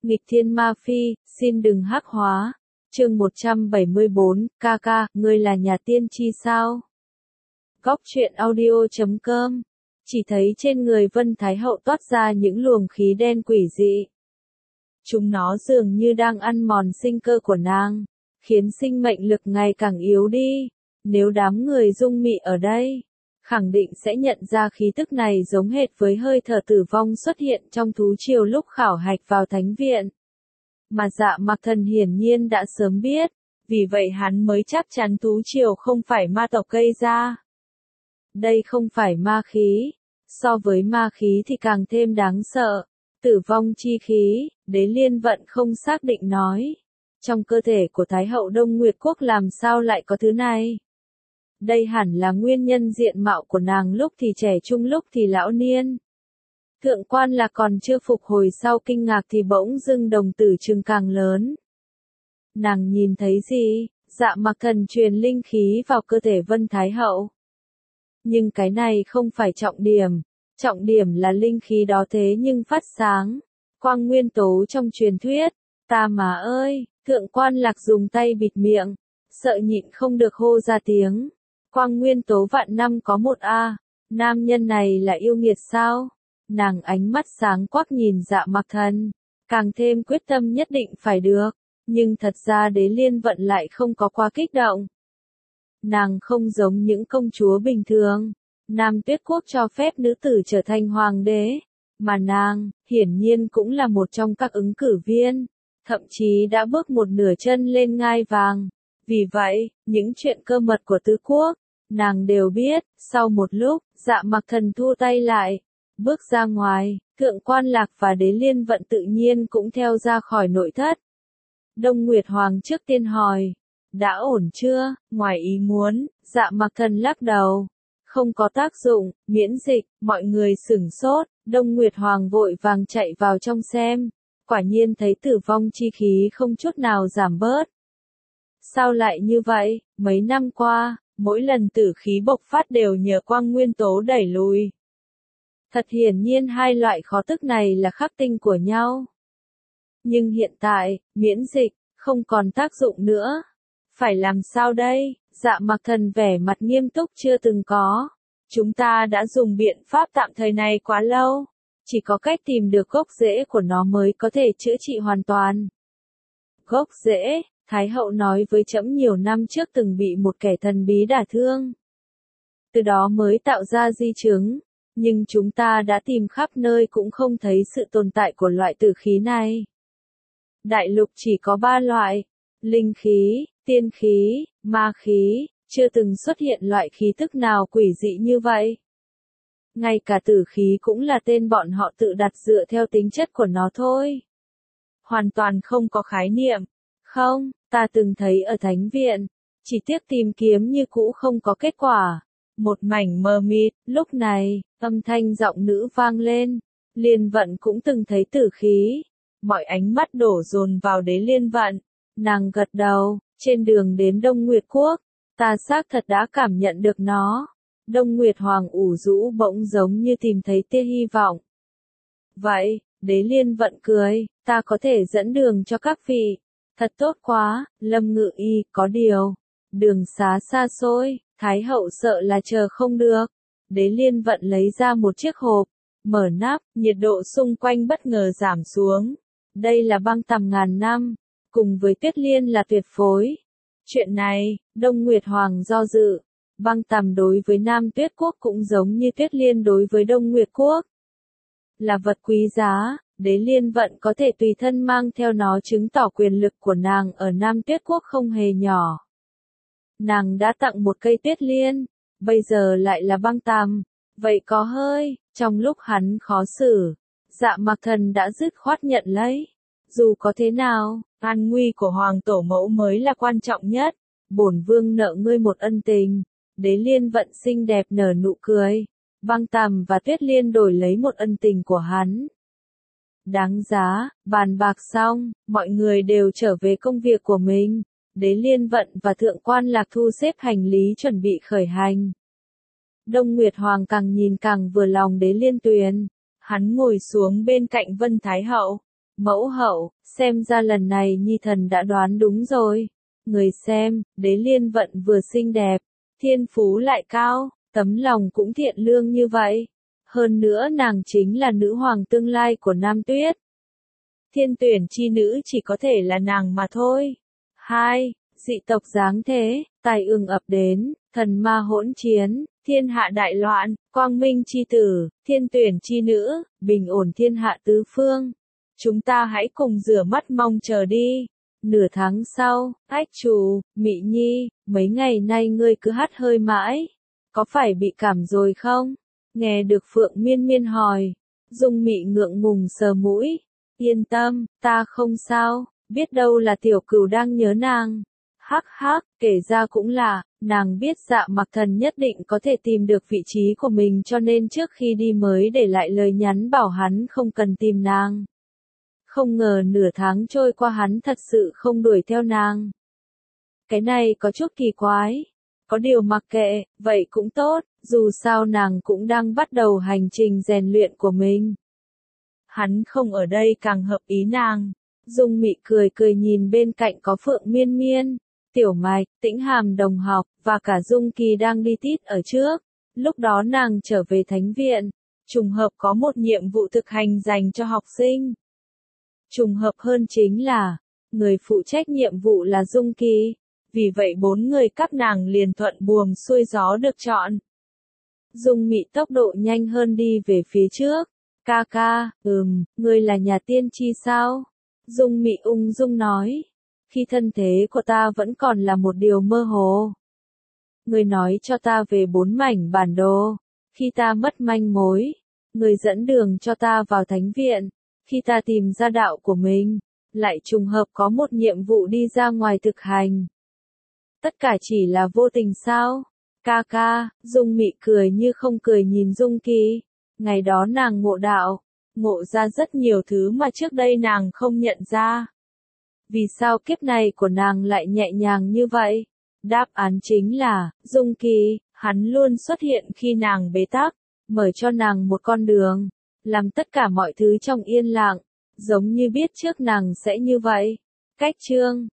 Nghịch thiên ma phi, xin đừng hắc hóa. Chương 174, ca ca, ngươi là nhà tiên tri sao? Góc truyện audio.com. Chỉ thấy trên người Vân Thái Hậu toát ra những luồng khí đen quỷ dị. Chúng nó dường như đang ăn mòn sinh cơ của nàng, khiến sinh mệnh lực ngày càng yếu đi. Nếu đám người dung mị ở đây, khẳng định sẽ nhận ra khí tức này giống hệt với hơi thở tử vong xuất hiện trong thú triều lúc khảo hạch vào thánh viện. Mà Dạ Mặc Thần hiển nhiên đã sớm biết, vì vậy hắn mới chắc chắn thú triều không phải ma tộc gây ra. Đây không phải ma khí, so với ma khí thì càng thêm đáng sợ. Tử vong chi khí, Đế Liên Vận không xác định nói. Trong cơ thể của Thái hậu Đông Nguyệt Quốc làm sao lại có thứ này? Đây hẳn là nguyên nhân diện mạo của nàng lúc thì trẻ trung lúc thì lão niên. Thượng quan là còn chưa phục hồi sau kinh ngạc thì bỗng dưng đồng tử trừng càng lớn. Nàng nhìn thấy gì? Dạ Mặc Thần truyền linh khí vào cơ thể Vân Thái hậu. Nhưng cái này không phải trọng điểm là linh khí đó thế nhưng phát sáng. Quang nguyên tố trong truyền thuyết, ta mà ơi, thượng quan lạc dùng tay bịt miệng, sợ nhịn không được hô ra tiếng. Quang nguyên tố vạn năm có một a, nam nhân này là yêu nghiệt sao? Nàng ánh mắt sáng quắc nhìn Dạ Mặc Thần, càng thêm quyết tâm nhất định phải được, nhưng thật ra Đế Liên Vận lại không có quá kích động. Nàng không giống những công chúa bình thường, Nam Tuyết Quốc cho phép nữ tử trở thành hoàng đế, mà nàng, hiển nhiên cũng là một trong các ứng cử viên, thậm chí đã bước một nửa chân lên ngai vàng. Vì vậy, những chuyện cơ mật của tứ quốc, nàng đều biết. Sau một lúc, Dạ Mặc Thần thu tay lại, bước ra ngoài, thượng quan lạc và Đế Liên Vận tự nhiên cũng theo ra khỏi nội thất. Đông Nguyệt Hoàng trước tiên hỏi, đã ổn chưa? Ngoài ý muốn, Dạ Mặc Thần lắc đầu. Không có tác dụng, miễn dịch, mọi người sửng sốt, Đông Nguyệt Hoàng vội vàng chạy vào trong xem. Quả nhiên thấy tử vong chi khí không chút nào giảm bớt. Sao lại như vậy? Mấy năm qua, mỗi lần tử khí bộc phát đều nhờ quang nguyên tố đẩy lùi. Thật hiển nhiên hai loại khó tức này là khắc tinh của nhau. Nhưng hiện tại, miễn dịch, không còn tác dụng nữa. Phải làm sao đây? Dạ Mặc Thần vẻ mặt nghiêm túc chưa từng có. Chúng ta đã dùng biện pháp tạm thời này quá lâu. Chỉ có cách tìm được gốc rễ của nó mới có thể chữa trị hoàn toàn. Gốc rễ, Thái hậu nói với trẫm nhiều năm trước từng bị một kẻ thần bí đả thương. Từ đó mới tạo ra di chứng. Nhưng chúng ta đã tìm khắp nơi cũng không thấy sự tồn tại của loại tử khí này. Đại lục chỉ có 3 loại. Linh khí, tiên khí, ma khí, chưa từng xuất hiện loại khí tức nào quỷ dị như vậy. Ngay cả tử khí cũng là tên bọn họ tự đặt dựa theo tính chất của nó thôi. Hoàn toàn không có khái niệm. Không, ta từng thấy ở thánh viện, chỉ tiếc tìm kiếm như cũ không có kết quả. Một mảnh mờ mịt, lúc này, âm thanh giọng nữ vang lên. Liên Vận cũng từng thấy tử khí. Mọi ánh mắt đổ dồn vào Đế Liên Vận. Nàng gật đầu, trên đường đến Đông Nguyệt Quốc, ta xác thật đã cảm nhận được nó. Đông Nguyệt Hoàng ủ rũ bỗng giống như tìm thấy tia hy vọng. Vậy, Đế Liên Vận cười, ta có thể dẫn đường cho các vị. Thật tốt quá, Lâm Ngự Y, có điều. Đường xá xa xôi, Thái hậu sợ là chờ không được. Đế Liên Vận lấy ra một chiếc hộp, mở nắp, nhiệt độ xung quanh bất ngờ giảm xuống. Đây là băng tằm ngàn năm, cùng với tuyết liên là tuyệt phối. Chuyện này, Đông Nguyệt Hoàng do dự. Băng tằm đối với Nam Tuyết Quốc cũng giống như tuyết liên đối với Đông Nguyệt Quốc. Là vật quý giá, Đế Liên Vận có thể tùy thân mang theo nó chứng tỏ quyền lực của nàng ở Nam Tuyết Quốc không hề nhỏ. Nàng đã tặng một cây tuyết liên, bây giờ lại là băng tằm, vậy có hơi, trong lúc hắn khó xử, Dạ Mặc Thần đã dứt khoát nhận lấy. Dù có thế nào, an nguy của Hoàng tổ mẫu mới là quan trọng nhất, bổn vương nợ ngươi một ân tình. Đế Liên Vận xinh đẹp nở nụ cười, băng tằm và tuyết liên đổi lấy một ân tình của hắn. Đáng giá, bàn bạc xong, mọi người đều trở về công việc của mình. Đế Liên Vận và Thượng quan Lạc thu xếp hành lý chuẩn bị khởi hành. Đông Nguyệt Hoàng càng nhìn càng vừa lòng Đế Liên Tuyền. Hắn ngồi xuống bên cạnh Vân Thái hậu, Mẫu hậu, xem ra lần này Nhi thần đã đoán đúng rồi. Người xem, Đế Liên Vận vừa xinh đẹp, thiên phú lại cao, tấm lòng cũng thiện lương như vậy. Hơn nữa nàng chính là nữ hoàng tương lai của Nam Tuyết. Thiên tuyển chi nữ chỉ có thể là nàng mà thôi. 2. Dị tộc giáng thế, tai ương ập đến, thần ma hỗn chiến, thiên hạ đại loạn, quang minh chi tử, thiên tuyển chi nữ, bình ổn thiên hạ tứ phương. Chúng ta hãy cùng rửa mắt mong chờ đi. Nửa tháng sau, ách chủ, Mị Nhi, mấy ngày nay ngươi cứ hắt hơi mãi. Có phải bị cảm rồi không? Nghe được Phượng Miên Miên hỏi. Dung Mị ngượng ngùng sờ mũi. Yên tâm, ta không sao, biết đâu là tiểu cửu đang nhớ nàng. Hắc hắc, kể ra cũng là, nàng biết Dạ Mặc Thần nhất định có thể tìm được vị trí của mình cho nên trước khi đi mới để lại lời nhắn bảo hắn không cần tìm nàng. Không ngờ nửa tháng trôi qua hắn thật sự không đuổi theo nàng. Cái này có chút kỳ quái. Có điều mặc kệ, vậy cũng tốt, dù sao nàng cũng đang bắt đầu hành trình rèn luyện của mình. Hắn không ở đây càng hợp ý nàng. Dung Mị cười cười nhìn bên cạnh có Phượng Miên Miên, Tiểu Mạch, Tĩnh Hàm đồng học, và cả Dung Kỳ đang đi tít ở trước. Lúc đó nàng trở về thánh viện, trùng hợp có một nhiệm vụ thực hành dành cho học sinh. Trùng hợp hơn chính là, người phụ trách nhiệm vụ là Dung Kỳ, vì vậy 4 người các nàng liền thuận buồm xuôi gió được chọn. Dung Mị tốc độ nhanh hơn đi về phía trước. Ca ca, ngươi là nhà tiên tri sao? Dung Mị ung dung nói. Khi thân thế của ta vẫn còn là một điều mơ hồ. Ngươi nói cho ta về 4 mảnh bản đồ. Khi ta mất manh mối, ngươi dẫn đường cho ta vào thánh viện. Khi ta tìm ra đạo của mình, lại trùng hợp có một nhiệm vụ đi ra ngoài thực hành. Tất cả chỉ là vô tình sao? Ca ca, Dung Mị cười như không cười nhìn Dung Kỳ. Ngày đó nàng ngộ đạo, ngộ ra rất nhiều thứ mà trước đây nàng không nhận ra. Vì sao kiếp này của nàng lại nhẹ nhàng như vậy? Đáp án chính là, Dung Kỳ, hắn luôn xuất hiện khi nàng bế tắc, mở cho nàng một con đường, làm tất cả mọi thứ trong yên lặng, giống như biết trước nàng sẽ như vậy. Cách chương